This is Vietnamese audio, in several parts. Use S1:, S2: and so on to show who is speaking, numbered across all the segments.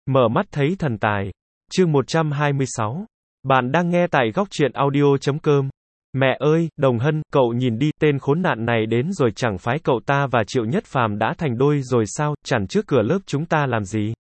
S1: Mở mắt thấy thần tài. Chương 126. Bạn đang nghe tại góc truyện audio.com. Mẹ ơi, Đồng Hân, cậu nhìn đi, tên khốn nạn này đến rồi, chẳng phải cậu ta và Triệu Nhất Phàm đã thành đôi rồi sao, chặn trước cửa lớp chúng ta làm gì?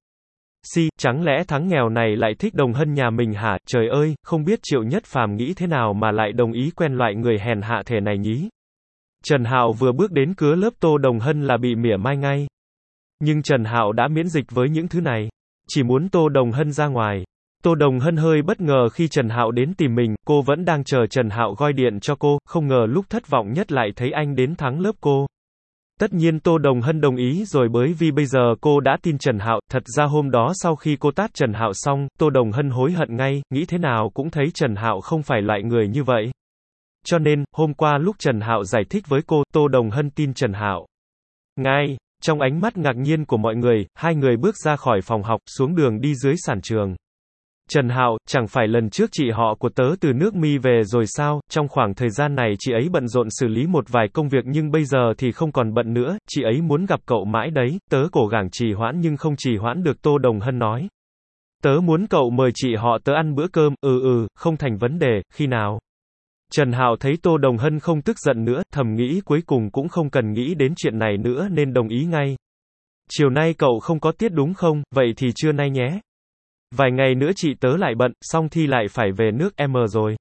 S1: Chẳng lẽ thằng nghèo này lại thích Đồng Hân nhà mình hả? Trời ơi, không biết Triệu Nhất Phàm nghĩ thế nào mà lại đồng ý quen loại người hèn hạ thể này nhí. Trần Hạo vừa bước đến cửa lớp Tô Đồng Hân là bị mỉa mai ngay. Nhưng Trần Hạo đã miễn dịch với những thứ này. Chỉ muốn Tô Đồng Hân ra ngoài. Tô Đồng Hân hơi bất ngờ khi Trần Hạo đến tìm mình, cô vẫn đang chờ Trần Hạo gọi điện cho cô, không ngờ lúc thất vọng nhất lại thấy anh đến thắng lớp cô. Tất nhiên Tô Đồng Hân đồng ý rồi, bởi vì bây giờ cô đã tin Trần Hạo. Thật ra hôm đó sau khi cô tát Trần Hạo xong, Tô Đồng Hân hối hận ngay, nghĩ thế nào cũng thấy Trần Hạo không phải loại người như vậy. Cho nên, hôm qua lúc Trần Hạo giải thích với cô, Tô Đồng Hân tin Trần Hạo. Ngay, trong ánh mắt ngạc nhiên của mọi người, hai người bước ra khỏi phòng học, xuống đường đi dưới sàn trường. Trần Hạo, chẳng phải lần trước chị họ của tớ từ nước Mi về rồi sao? Trong khoảng thời gian này chị ấy bận rộn xử lý một vài công việc nhưng bây giờ thì không còn bận nữa, chị ấy muốn gặp cậu mãi đấy, tớ cố gắng trì hoãn nhưng không trì hoãn được, Tô Đồng Hân nói. Tớ muốn cậu mời chị họ tớ ăn bữa cơm, không thành vấn đề, khi nào? Trần Hạo thấy Tô Đồng Hân không tức giận nữa, thầm nghĩ cuối cùng cũng không cần nghĩ đến chuyện này nữa nên đồng ý ngay. Chiều nay cậu không có tiết đúng không, vậy thì trưa nay nhé. Vài ngày nữa chị tớ lại bận, xong thi lại phải về nước M rồi.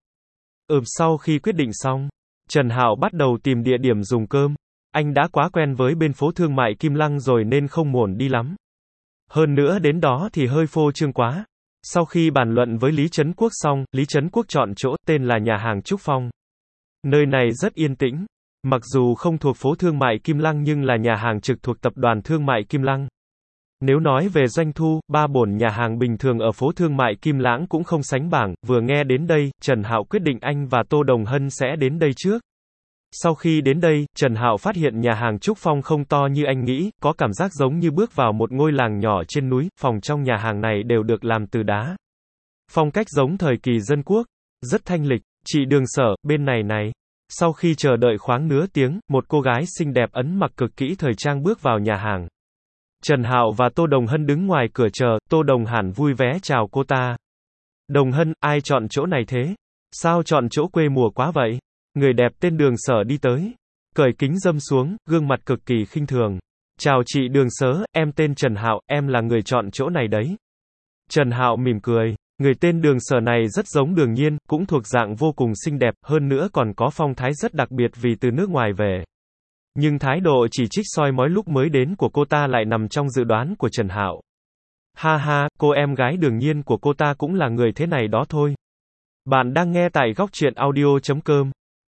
S1: Sau khi quyết định xong, Trần Hạo bắt đầu tìm địa điểm dùng cơm. Anh đã quá quen với bên phố thương mại Kim Lăng rồi nên không muốn đi lắm. Hơn nữa đến đó thì hơi phô trương quá. Sau khi bàn luận với Lý Trấn Quốc xong, Lý Trấn Quốc chọn chỗ tên là nhà hàng Trúc Phong. Nơi này rất yên tĩnh. Mặc dù không thuộc phố thương mại Kim Lăng nhưng là nhà hàng trực thuộc tập đoàn thương mại Kim Lăng. Nếu nói về doanh thu, ba bổn nhà hàng bình thường ở phố thương mại Kim Lãng cũng không sánh bằng. Vừa nghe đến đây, Trần Hạo quyết định anh và Tô Đồng Hân sẽ đến đây trước. Sau khi đến đây, Trần Hạo phát hiện nhà hàng Trúc Phong không to như anh nghĩ, có cảm giác giống như bước vào một ngôi làng nhỏ trên núi, phòng trong nhà hàng này đều được làm từ đá. Phong cách giống thời kỳ dân quốc, rất thanh lịch. Chị Đường Sở, bên này này. Sau khi chờ đợi khoảng nửa tiếng, một cô gái xinh đẹp ấn mặc cực kỹ thời trang bước vào nhà hàng. Trần Hạo và Tô Đồng Hân đứng ngoài cửa chờ, Tô Đồng Hàn vui vẻ chào cô ta. Đồng Hân, ai chọn chỗ này thế? Sao chọn chỗ quê mùa quá vậy? Người đẹp tên Đường Sở đi tới. Cởi kính râm xuống, gương mặt cực kỳ khinh thường. Chào chị Đường Sở, em tên Trần Hạo, em là người chọn chỗ này đấy. Trần Hạo mỉm cười. Người tên Đường Sở này rất giống Đường Nhiên, cũng thuộc dạng vô cùng xinh đẹp, hơn nữa còn có phong thái rất đặc biệt vì từ nước ngoài về. Nhưng thái độ chỉ trích soi mói lúc mới đến của cô ta lại nằm trong dự đoán của Trần Hạo. Ha ha, cô em gái Đường Nhiên của cô ta cũng là người thế này đó thôi. Bạn đang nghe tại góc truyện audio.com.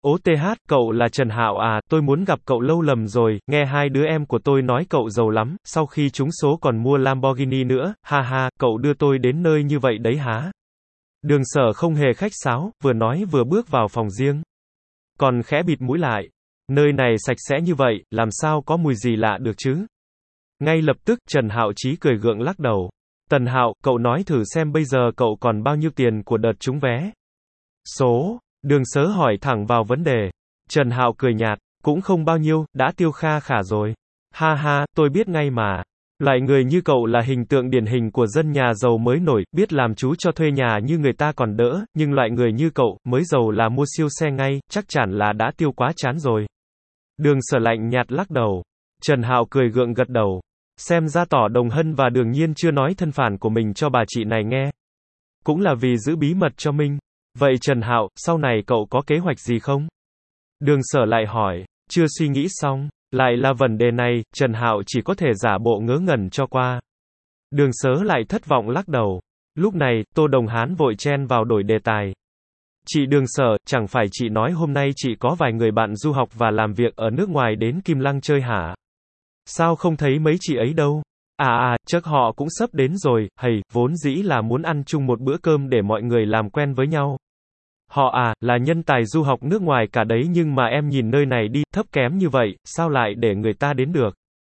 S1: Cậu là Trần Hạo à, tôi muốn gặp cậu lâu lầm rồi, nghe hai đứa em của tôi nói cậu giàu lắm, sau khi trúng số còn mua Lamborghini nữa, ha ha, cậu đưa tôi đến nơi như vậy đấy hả? Đường Sở không hề khách sáo, vừa nói vừa bước vào phòng riêng. Còn khẽ bịt mũi lại. Nơi này sạch sẽ như vậy, làm sao có mùi gì lạ được chứ? Ngay lập tức, Trần Hạo chí cười gượng lắc đầu. Tần Hạo, cậu nói thử xem bây giờ cậu còn bao nhiêu tiền của đợt trúng vé? Số. Đường Sở hỏi thẳng vào vấn đề. Trần Hạo cười nhạt, cũng không bao nhiêu, đã tiêu kha khả rồi. Ha ha, tôi biết ngay mà. Loại người như cậu là hình tượng điển hình của dân nhà giàu mới nổi, biết làm chú cho thuê nhà như người ta còn đỡ, nhưng loại người như cậu, mới giàu là mua siêu xe ngay, chắc chắn là đã tiêu quá chán rồi. Đường Sở lạnh nhạt lắc đầu. Trần Hạo cười gượng gật đầu. Xem ra tỏ Đồng Hân và Đường Nhiên chưa nói thân phận của mình cho bà chị này nghe. Cũng là vì giữ bí mật cho mình. Vậy Trần Hạo, sau này cậu có kế hoạch gì không? Đường Sở lại hỏi. Chưa suy nghĩ xong. Lại là vấn đề này, Trần Hạo chỉ có thể giả bộ ngớ ngẩn cho qua. Đường Sở lại thất vọng lắc đầu. Lúc này, Tô Đồng Hán vội chen vào đổi đề tài. Chị Đường Sở, chẳng phải chị nói hôm nay chị có vài người bạn du học và làm việc ở nước ngoài đến Kim Lăng chơi hả? Sao không thấy mấy chị ấy đâu? Chắc họ cũng sắp đến rồi, vốn dĩ là muốn ăn chung một bữa cơm để mọi người làm quen với nhau. Họ là nhân tài du học nước ngoài cả đấy nhưng mà em nhìn nơi này đi, thấp kém như vậy, sao lại để người ta đến được?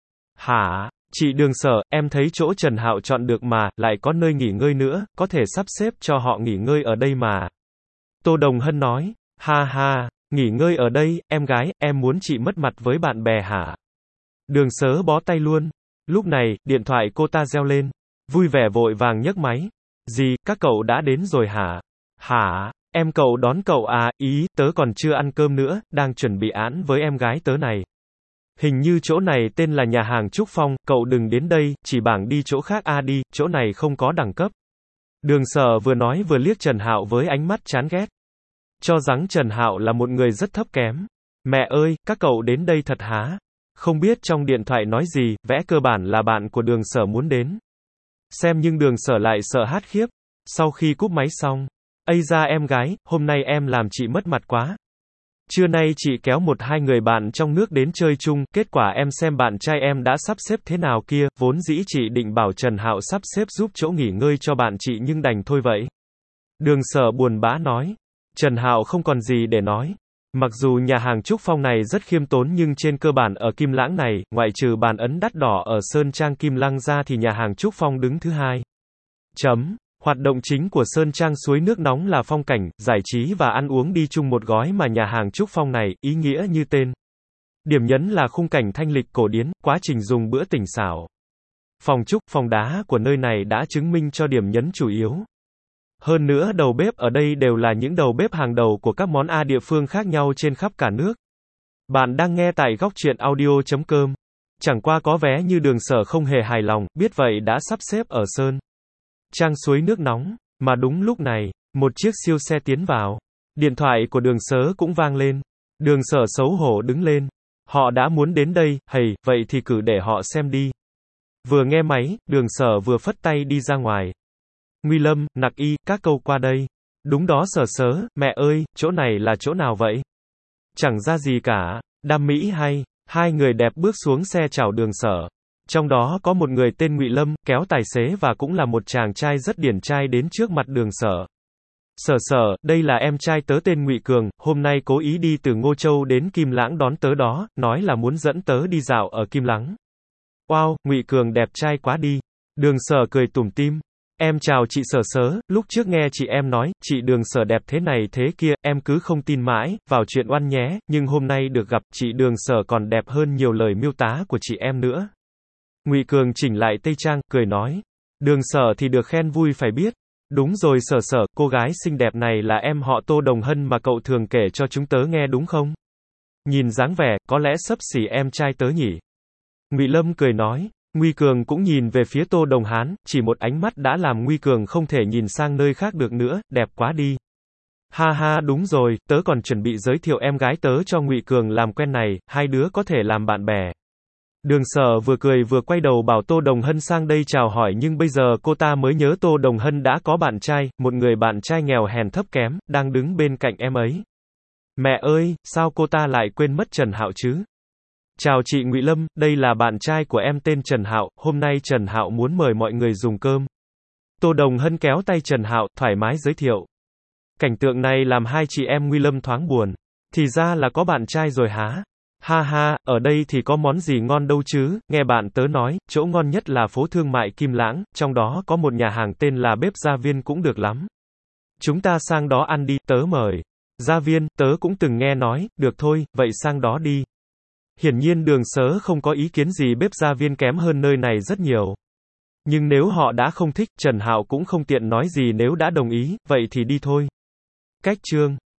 S1: Hả? Chị Đường Sở, em thấy chỗ Trần Hạo chọn được mà, lại có nơi nghỉ ngơi nữa, có thể sắp xếp cho họ nghỉ ngơi ở đây mà. Tô Đồng Hân nói, ha ha, nghỉ ngơi ở đây, em gái, em muốn chị mất mặt với bạn bè hả? Đường Sở bó tay luôn. Lúc này, điện thoại cô ta reo lên. Vui vẻ vội vàng nhấc máy. Gì, các cậu đã đến rồi hả? Hả? Em cậu đón cậu à, ý, tớ còn chưa ăn cơm nữa, đang chuẩn bị án với em gái tớ này. Hình như chỗ này tên là nhà hàng Trúc Phong, cậu đừng đến đây, chỉ bảo đi chỗ khác đi, chỗ này không có đẳng cấp. Đường Sở vừa nói vừa liếc Trần Hạo với ánh mắt chán ghét. Cho rằng Trần Hạo là một người rất thấp kém. Mẹ ơi, các cậu đến đây thật hả? Không biết trong điện thoại nói gì, vẽ cơ bản là bạn của Đường Sở muốn đến. Xem nhưng Đường Sở lại sợ hát khiếp. Sau khi cúp máy xong, ây da em gái, hôm nay em làm chị mất mặt quá. Trưa nay chị kéo một hai người bạn trong nước đến chơi chung, kết quả em xem bạn trai em đã sắp xếp thế nào kia, vốn dĩ chị định bảo Trần Hạo sắp xếp giúp chỗ nghỉ ngơi cho bạn chị nhưng đành thôi vậy. Đường Sở buồn bã nói. Trần Hạo không còn gì để nói. Mặc dù nhà hàng Trúc Phong này rất khiêm tốn nhưng trên cơ bản ở Kim Lãng này, ngoại trừ bàn ấn đắt đỏ ở Sơn Trang Kim Lăng ra thì nhà hàng Trúc Phong đứng thứ hai. Hoạt động chính của Sơn Trang suối nước nóng là phong cảnh, giải trí và ăn uống đi chung một gói mà nhà hàng Trúc Phong này, ý nghĩa như tên. Điểm nhấn là khung cảnh thanh lịch cổ điển, quá trình dùng bữa tỉnh xảo. Phòng trúc, phòng đá của nơi này đã chứng minh cho điểm nhấn chủ yếu. Hơn nữa đầu bếp ở đây đều là những đầu bếp hàng đầu của các món địa phương khác nhau trên khắp cả nước. Bạn đang nghe tại góc truyện audio.com. Chẳng qua có vẻ như Đường Sở không hề hài lòng, biết vậy đã sắp xếp ở Sơn Trang suối nước nóng. Mà đúng lúc này, một chiếc siêu xe tiến vào. Điện thoại của Đường Sở cũng vang lên. Đường Sở xấu hổ đứng lên. Họ đã muốn đến đây, vậy thì cứ để họ xem đi. Vừa nghe máy, Đường Sở vừa phất tay đi ra ngoài. Nguy Lâm, Nặc Y, các câu qua đây. Đúng đó Sở, mẹ ơi, chỗ này là chỗ nào vậy? Chẳng ra gì cả. Đam Mỹ hay. Hai người đẹp bước xuống xe chào Đường Sở. Trong đó có một người tên Ngụy Lâm, kéo tài xế và cũng là một chàng trai rất điển trai đến trước mặt Đường Sở. Sở, đây là em trai tớ tên Ngụy Cường, hôm nay cố ý đi từ Ngô Châu đến Kim Lãng đón tớ đó, nói là muốn dẫn tớ đi dạo ở Kim Lãng. Wow, Ngụy Cường đẹp trai quá đi. Đường Sở cười tủm tỉm. Em chào chị Sở, lúc trước nghe chị em nói, chị Đường Sở đẹp thế này thế kia, em cứ không tin mãi, vào chuyện oan nhé, nhưng hôm nay được gặp, chị Đường Sở còn đẹp hơn nhiều lời miêu tả của chị em nữa. Ngụy Cường chỉnh lại tây trang, cười nói. Đường Sở thì được khen vui phải biết. Đúng rồi Sở, cô gái xinh đẹp này là em họ Tô Đồng Hân mà cậu thường kể cho chúng tớ nghe đúng không? Nhìn dáng vẻ, có lẽ xấp xỉ em trai tớ nhỉ? Ngụy Lâm cười nói. Ngụy Cường cũng nhìn về phía Tô Đồng Hán, chỉ một ánh mắt đã làm Ngụy Cường không thể nhìn sang nơi khác được nữa, đẹp quá đi. Ha đúng rồi, tớ còn chuẩn bị giới thiệu em gái tớ cho Ngụy Cường làm quen này, hai đứa có thể làm bạn bè. Đường Sở vừa cười vừa quay đầu bảo Tô Đồng Hân sang đây chào hỏi nhưng bây giờ cô ta mới nhớ Tô Đồng Hân đã có bạn trai, một người bạn trai nghèo hèn thấp kém, đang đứng bên cạnh em ấy. Mẹ ơi, sao cô ta lại quên mất Trần Hạo chứ? Chào chị Ngụy Lâm, đây là bạn trai của em tên Trần Hạo, hôm nay Trần Hạo muốn mời mọi người dùng cơm. Tô Đồng Hân kéo tay Trần Hạo, thoải mái giới thiệu. Cảnh tượng này làm hai chị em Ngụy Lâm thoáng buồn. Thì ra là có bạn trai rồi hả? Ha, ở đây thì có món gì ngon đâu chứ, nghe bạn tớ nói, chỗ ngon nhất là phố thương mại Kim Lãng, trong đó có một nhà hàng tên là Bếp Gia Viên cũng được lắm. Chúng ta sang đó ăn đi, tớ mời. Gia Viên, tớ cũng từng nghe nói, được thôi, vậy sang đó đi. Hiển nhiên Đường Sở không có ý kiến gì Bếp Gia Viên kém hơn nơi này rất nhiều. Nhưng nếu họ đã không thích, Trần Hạo cũng không tiện nói gì nếu đã đồng ý, vậy thì đi thôi. Cách chương